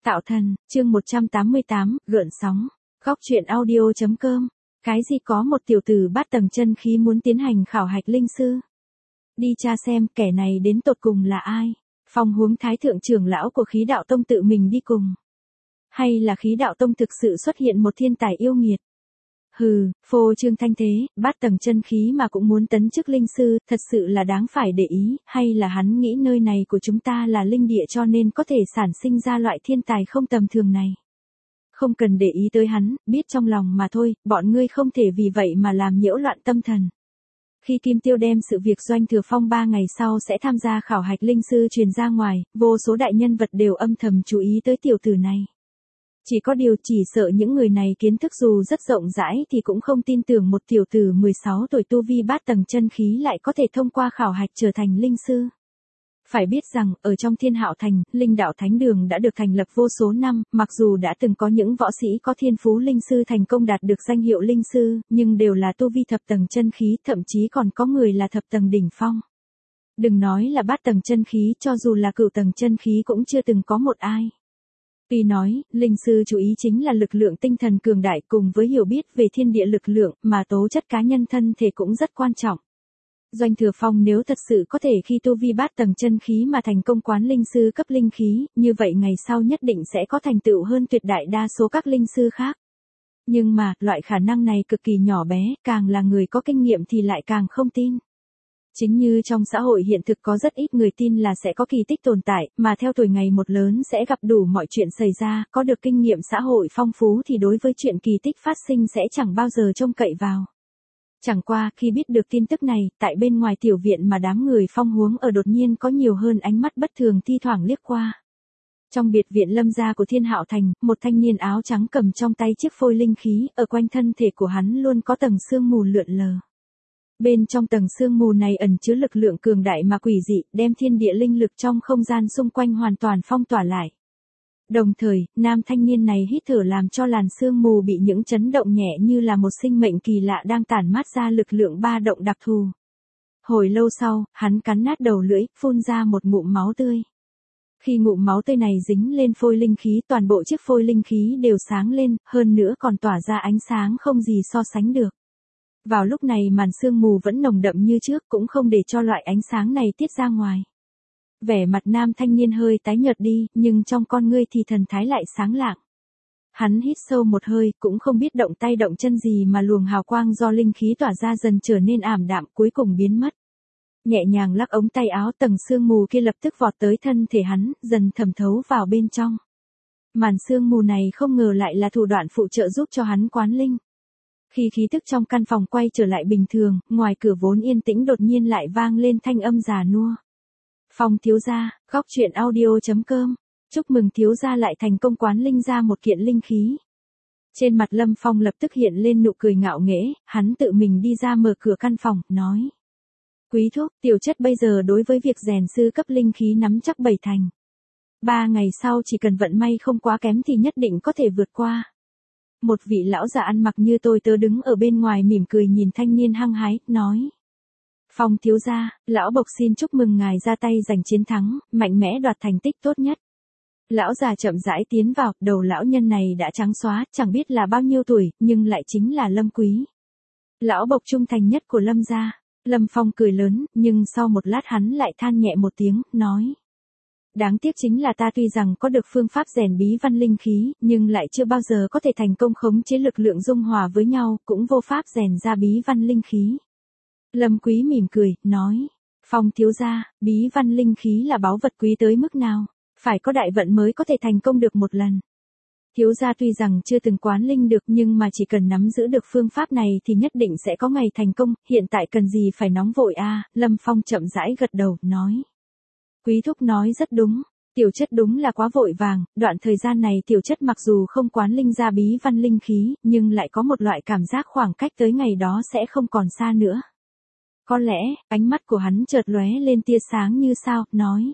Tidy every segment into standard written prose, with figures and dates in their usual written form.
Tạo thần, chương 188, gợn sóng. Góc truyện audio.com. Cái gì có một tiểu tử bát tầng chân khí muốn tiến hành khảo hạch linh sư? Đi tra xem kẻ này đến tột cùng là ai? Phong Huống Thái thượng trưởng lão của Khí Đạo Tông tự mình đi cùng? Hay là Khí Đạo Tông thực sự xuất hiện một thiên tài yêu nghiệt? Hừ, phô trương thanh thế, bát tầng chân khí mà cũng muốn tấn chức linh sư, thật sự là đáng phải để ý, hay là hắn nghĩ nơi này của chúng ta là linh địa cho nên có thể sản sinh ra loại thiên tài không tầm thường này. Không cần để ý tới hắn, biết trong lòng mà thôi, bọn ngươi không thể vì vậy mà làm nhiễu loạn tâm thần. Khi Kim Tiêu đem sự việc Doanh Thừa Phong 3 ngày sau sẽ tham gia khảo hạch linh sư truyền ra ngoài, vô số đại nhân vật đều âm thầm chú ý tới tiểu tử này. Chỉ có điều chỉ sợ những người này kiến thức dù rất rộng rãi thì cũng không tin tưởng một tiểu tử 16 tuổi tu vi bát tầng chân khí lại có thể thông qua khảo hạch trở thành linh sư. Phải biết rằng, ở trong Thiên Hạo Thành, Linh Đạo Thánh Đường đã được thành lập vô số năm, mặc dù đã từng có những võ sĩ có thiên phú linh sư thành công đạt được danh hiệu linh sư, nhưng đều là tu vi thập tầng chân khí, thậm chí còn có người là thập tầng đỉnh phong. Đừng nói là bát tầng chân khí, cho dù là cửu tầng chân khí cũng chưa từng có một ai. Tuy nói, linh sư chú ý chính là lực lượng tinh thần cường đại cùng với hiểu biết về thiên địa lực lượng mà tố chất cá nhân thân thể cũng rất quan trọng. Doanh Thừa Phong nếu thật sự có thể khi tu vi bát tầng chân khí mà thành công quán linh sư cấp linh khí, như vậy ngày sau nhất định sẽ có thành tựu hơn tuyệt đại đa số các linh sư khác. Nhưng mà, loại khả năng này cực kỳ nhỏ bé, càng là người có kinh nghiệm thì lại càng không tin. Chính như trong xã hội hiện thực có rất ít người tin là sẽ có kỳ tích tồn tại, mà theo tuổi ngày một lớn sẽ gặp đủ mọi chuyện xảy ra, có được kinh nghiệm xã hội phong phú thì đối với chuyện kỳ tích phát sinh sẽ chẳng bao giờ trông cậy vào. Chẳng qua, khi biết được tin tức này, tại bên ngoài tiểu viện mà đám người Phong Huống ở đột nhiên có nhiều hơn ánh mắt bất thường thi thoảng liếc qua. Trong biệt viện Lâm gia của Thiên Hạo Thành, một thanh niên áo trắng cầm trong tay chiếc phôi linh khí, ở quanh thân thể của hắn luôn có tầng sương mù lượn lờ. Bên trong tầng sương mù này ẩn chứa lực lượng cường đại mà quỷ dị, đem thiên địa linh lực trong không gian xung quanh hoàn toàn phong tỏa lại. Đồng thời, nam thanh niên này hít thở làm cho làn sương mù bị những chấn động nhẹ như là một sinh mệnh kỳ lạ đang tản mát ra lực lượng ba động đặc thù. Hồi lâu sau, hắn cắn nát đầu lưỡi, phun ra một ngụm máu tươi. Khi ngụm máu tươi này dính lên phôi linh khí, toàn bộ chiếc phôi linh khí đều sáng lên, hơn nữa còn tỏa ra ánh sáng không gì so sánh được. Vào lúc này màn sương mù vẫn nồng đậm như trước, cũng không để cho loại ánh sáng này tiết ra ngoài. Vẻ mặt nam thanh niên hơi tái nhợt đi, nhưng trong con ngươi thì thần thái lại sáng lạng. Hắn hít sâu một hơi, cũng không biết động tay động chân gì mà luồng hào quang do linh khí tỏa ra dần trở nên ảm đạm, cuối cùng biến mất. Nhẹ nhàng lắc ống tay áo, tầng sương mù kia lập tức vọt tới thân thể hắn, dần thẩm thấu vào bên trong. Màn sương mù này không ngờ lại là thủ đoạn phụ trợ giúp cho hắn quán linh. Khi khí tức trong căn phòng quay trở lại bình thường, ngoài cửa vốn yên tĩnh đột nhiên lại vang lên thanh âm già nua. Phong thiếu gia, góc truyện audio.com. Chúc mừng thiếu gia lại thành công quán linh ra một kiện linh khí. Trên mặt Lâm Phong lập tức hiện lên nụ cười ngạo nghễ, hắn tự mình đi ra mở cửa căn phòng, nói. Quý thúc, tiểu chất bây giờ đối với việc rèn sư cấp linh khí nắm chắc 7 thành. 3 ngày sau chỉ cần vận may không quá kém thì nhất định có thể vượt qua. Một vị lão già ăn mặc như tôi tớ đứng ở bên ngoài mỉm cười nhìn thanh niên hăng hái, nói. Phong thiếu gia, lão bộc xin chúc mừng ngài ra tay giành chiến thắng, mạnh mẽ đoạt thành tích tốt nhất. Lão già chậm rãi tiến vào, đầu lão nhân này đã trắng xóa, chẳng biết là bao nhiêu tuổi, nhưng lại chính là Lâm Quý. Lão bộc trung thành nhất của Lâm gia. Lâm Phong cười lớn, nhưng sau một lát hắn lại than nhẹ một tiếng, nói. Đáng tiếc chính là ta tuy rằng có được phương pháp rèn bí văn linh khí, nhưng lại chưa bao giờ có thể thành công khống chế lực lượng dung hòa với nhau, cũng vô pháp rèn ra bí văn linh khí. Lâm Quý mỉm cười, nói, Phong thiếu gia, bí văn linh khí là báu vật quý tới mức nào, phải có đại vận mới có thể thành công được một lần. Thiếu gia tuy rằng chưa từng quán linh được nhưng mà chỉ cần nắm giữ được phương pháp này thì nhất định sẽ có ngày thành công, hiện tại cần gì phải nóng vội a? Lâm Phong chậm rãi gật đầu, nói. Quý thúc nói rất đúng, tiểu chất đúng là quá vội vàng, đoạn thời gian này tiểu chất mặc dù không quán linh ra bí văn linh khí, nhưng lại có một loại cảm giác khoảng cách tới ngày đó sẽ không còn xa nữa. Có lẽ, ánh mắt của hắn chợt lóe lên tia sáng như sao, nói.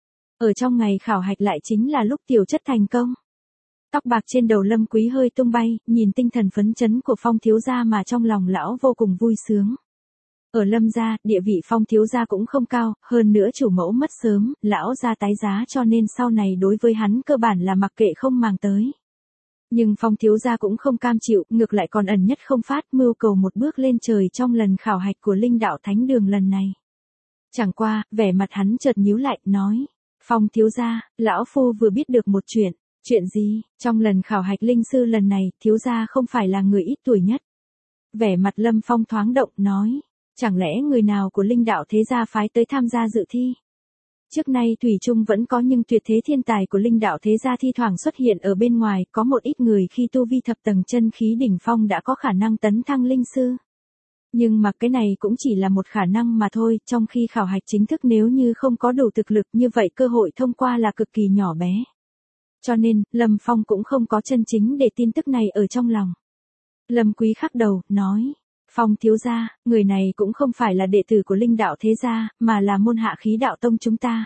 Ở trong ngày khảo hạch lại chính là lúc tiểu chất thành công. Tóc bạc trên đầu Lâm Quý hơi tung bay, nhìn tinh thần phấn chấn của Phong thiếu gia mà trong lòng lão vô cùng vui sướng. Ở Lâm gia, địa vị Phong thiếu gia cũng không cao, hơn nữa chủ mẫu mất sớm, lão gia tái giá cho nên sau này đối với hắn cơ bản là mặc kệ không màng tới. Nhưng Phong thiếu gia cũng không cam chịu, ngược lại còn ẩn nhất không phát, mưu cầu một bước lên trời trong lần khảo hạch của Linh Đạo Thánh Đường lần này. Chẳng qua, vẻ mặt hắn chợt nhíu lại, nói: Phong thiếu gia, lão phu vừa biết được một chuyện. Chuyện gì? Trong lần khảo hạch linh sư lần này, thiếu gia không phải là người ít tuổi nhất. Vẻ mặt Lâm Phong thoáng động, nói: chẳng lẽ người nào của Linh Đạo thế gia phái tới tham gia dự thi? Trước nay thủy chung vẫn có, nhưng tuyệt thế thiên tài của Linh Đạo thế gia thi thoảng xuất hiện ở bên ngoài, có một ít người khi tu vi thập tầng chân khí đỉnh phong đã có khả năng tấn thăng linh sư. Nhưng mà cái này cũng chỉ là một khả năng mà thôi, trong khi khảo hạch chính thức nếu như không có đủ thực lực như vậy cơ hội thông qua là cực kỳ nhỏ bé. Cho nên, Lâm Phong cũng không có chân chính để tin tức này ở trong lòng. Lâm Quý khắc đầu, nói: Phong thiếu gia, người này cũng không phải là đệ tử của Linh Đạo thế gia, mà là môn hạ khí đạo tông chúng ta.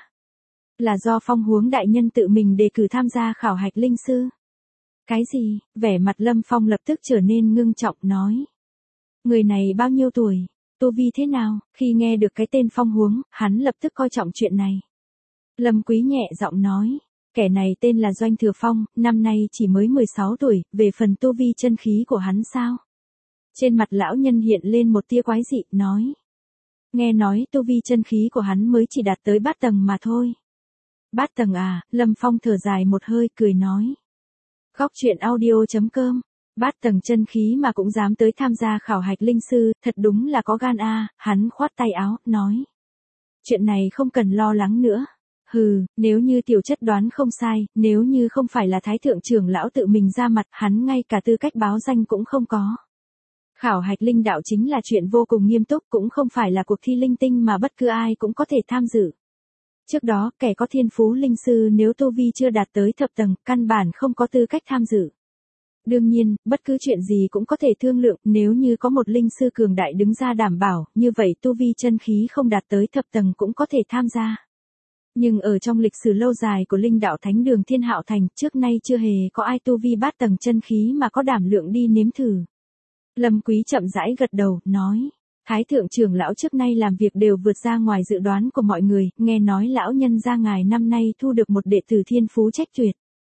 Là do Phong Huống đại nhân tự mình đề cử tham gia khảo hạch linh sư. Cái gì? Vẻ mặt Lâm Phong lập tức trở nên ngưng trọng, nói: người này bao nhiêu tuổi? Tu vi thế nào? Khi nghe được cái tên Phong Huống, hắn lập tức coi trọng chuyện này. Lâm Quý nhẹ giọng nói: kẻ này tên là Doanh Thừa Phong, năm nay chỉ mới 16 tuổi, về phần tu vi chân khí của hắn sao? Trên mặt lão nhân hiện lên một tia quái dị, nói: nghe nói tu vi chân khí của hắn mới chỉ đạt tới bát tầng mà thôi. Bát tầng à? Lâm Phong thở dài một hơi, cười nói: Góc truyện audio.com, bát tầng chân khí mà cũng dám tới tham gia khảo hạch linh sư, thật đúng là có gan a. Hắn khoát tay áo, nói: chuyện này không cần lo lắng nữa. Hừ, nếu như tiểu chất đoán không sai, nếu như không phải là Thái thượng trưởng lão tự mình ra mặt, hắn ngay cả tư cách báo danh cũng không có. Khảo hạch linh đạo chính là chuyện vô cùng nghiêm túc, cũng không phải là cuộc thi linh tinh mà bất cứ ai cũng có thể tham dự. Trước đó, kẻ có thiên phú linh sư nếu tu vi chưa đạt tới thập tầng, căn bản không có tư cách tham dự. Đương nhiên, bất cứ chuyện gì cũng có thể thương lượng, nếu như có một linh sư cường đại đứng ra đảm bảo, như vậy tu vi chân khí không đạt tới thập tầng cũng có thể tham gia. Nhưng ở trong lịch sử lâu dài của Linh Đạo Thánh Đường Thiên Hạo Thành, trước nay chưa hề có ai tu vi bát tầng chân khí mà có đảm lượng đi nếm thử. Lâm Quý chậm rãi gật đầu, nói: Thái thượng trưởng lão trước nay làm việc đều vượt ra ngoài dự đoán của mọi người, nghe nói lão nhân gia ngài năm nay thu được một đệ tử thiên phú trách tuyệt.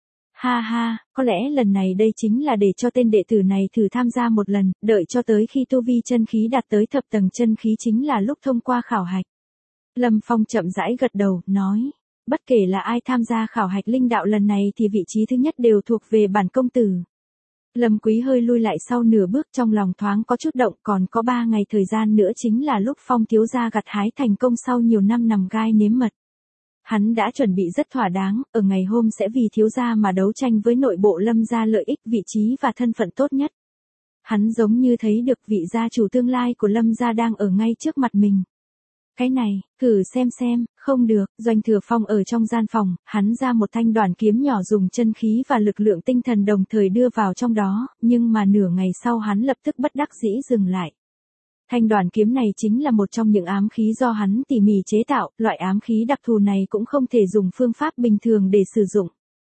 Ha ha, có lẽ lần này đây chính là để cho tên đệ tử này thử tham gia một lần, đợi cho tới khi tu vi chân khí đạt tới thập tầng chân khí chính là lúc thông qua khảo hạch. Lâm Phong chậm rãi gật đầu, nói: bất kể là ai tham gia khảo hạch linh đạo lần này thì vị trí thứ nhất đều thuộc về bản công tử. Lâm Quý hơi lui lại sau nửa bước, trong lòng thoáng có chút động, còn có 3 ngày thời gian nữa chính là lúc Phong thiếu gia gặt hái thành công sau nhiều năm nằm gai nếm mật. Hắn đã chuẩn bị rất thỏa đáng, ở ngày hôm sẽ vì thiếu gia mà đấu tranh với nội bộ Lâm gia lợi ích, vị trí và thân phận tốt nhất. Hắn giống như thấy được vị gia chủ tương lai của Lâm gia đang ở ngay trước mặt mình. Cái này, thử xem, không được. Doanh Thừa Phong ở trong gian phòng, hắn ra một thanh đoàn kiếm nhỏ dùng chân khí và lực lượng tinh thần đồng thời đưa vào trong đó, nhưng mà nửa ngày sau hắn lập tức bất đắc dĩ dừng lại. Thanh đoàn kiếm này chính là một trong những ám khí do hắn tỉ mỉ chế tạo, loại ám khí đặc thù này cũng không thể dùng phương pháp bình thường để sử dụng.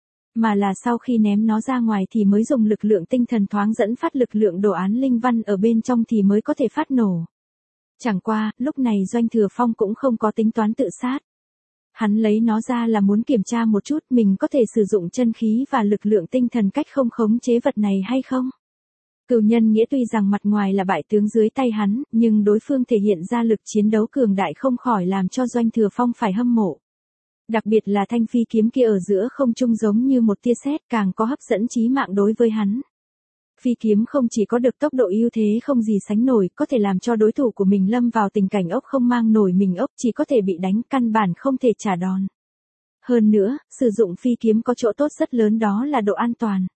Mà là sau khi ném nó ra ngoài thì mới dùng lực lượng tinh thần thoáng dẫn phát lực lượng đồ án linh văn ở bên trong thì mới có thể phát nổ. Chẳng qua, lúc này Doanh Thừa Phong cũng không có tính toán tự sát. Hắn lấy nó ra là muốn kiểm tra một chút mình có thể sử dụng chân khí và lực lượng tinh thần cách không khống chế vật này hay không. Cửu Nhân Nghĩa tuy rằng mặt ngoài là bại tướng dưới tay hắn, nhưng đối phương thể hiện ra lực chiến đấu cường đại không khỏi làm cho Doanh Thừa Phong phải hâm mộ. Đặc biệt là thanh phi kiếm kia ở giữa không trung giống như một tia sét, càng có hấp dẫn chí mạng đối với hắn. Phi kiếm không chỉ có được tốc độ ưu thế không gì sánh nổi, có thể làm cho đối thủ của mình lâm vào tình cảnh ốc không mang nổi mình ốc, chỉ có thể bị đánh, căn bản không thể trả đòn. Hơn nữa, sử dụng phi kiếm có chỗ tốt rất lớn, đó là độ an toàn.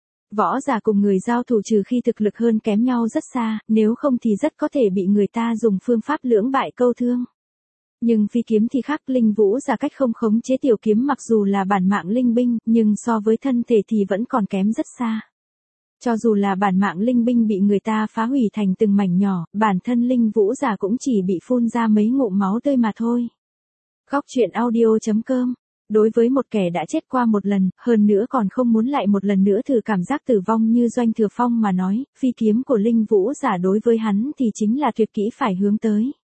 Võ giả cùng người giao thủ trừ khi thực lực hơn kém nhau rất xa, nếu không thì rất có thể bị người ta dùng phương pháp lưỡng bại câu thương. Nhưng phi kiếm thì khác, linh vũ giả cách không khống chế tiểu kiếm mặc dù là bản mạng linh binh, nhưng so với thân thể thì vẫn còn kém rất xa. Cho dù là bản mạng linh binh bị người ta phá hủy thành từng mảnh nhỏ, bản thân linh vũ giả cũng chỉ bị phun ra mấy ngụm máu tươi mà thôi. Góc truyện audio.com. Đối với một kẻ đã chết qua một lần, hơn nữa còn không muốn lại một lần nữa thử cảm giác tử vong như Doanh Thừa Phong mà nói, phi kiếm của linh vũ giả đối với hắn thì chính là tuyệt kỹ phải hướng tới.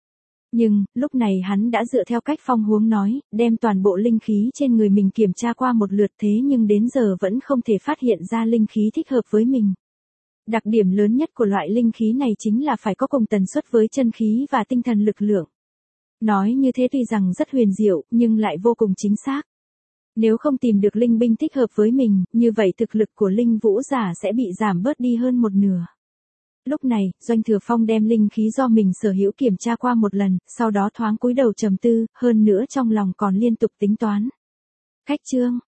Nhưng, lúc này hắn đã dựa theo cách Phong Huống nói, đem toàn bộ linh khí trên người mình kiểm tra qua một lượt thế nhưng đến giờ vẫn không thể phát hiện ra linh khí thích hợp với mình. Đặc điểm lớn nhất của loại linh khí này chính là phải có cùng tần suất với chân khí và tinh thần lực lượng. Nói như thế tuy rằng rất huyền diệu, nhưng lại vô cùng chính xác. Nếu không tìm được linh binh thích hợp với mình, như vậy thực lực của linh vũ giả sẽ bị giảm bớt đi hơn một nửa. Lúc này, Doanh Thừa Phong đem linh khí do mình sở hữu kiểm tra qua một lần, sau đó thoáng cúi đầu trầm tư, hơn nữa trong lòng còn liên tục tính toán. Khách trương,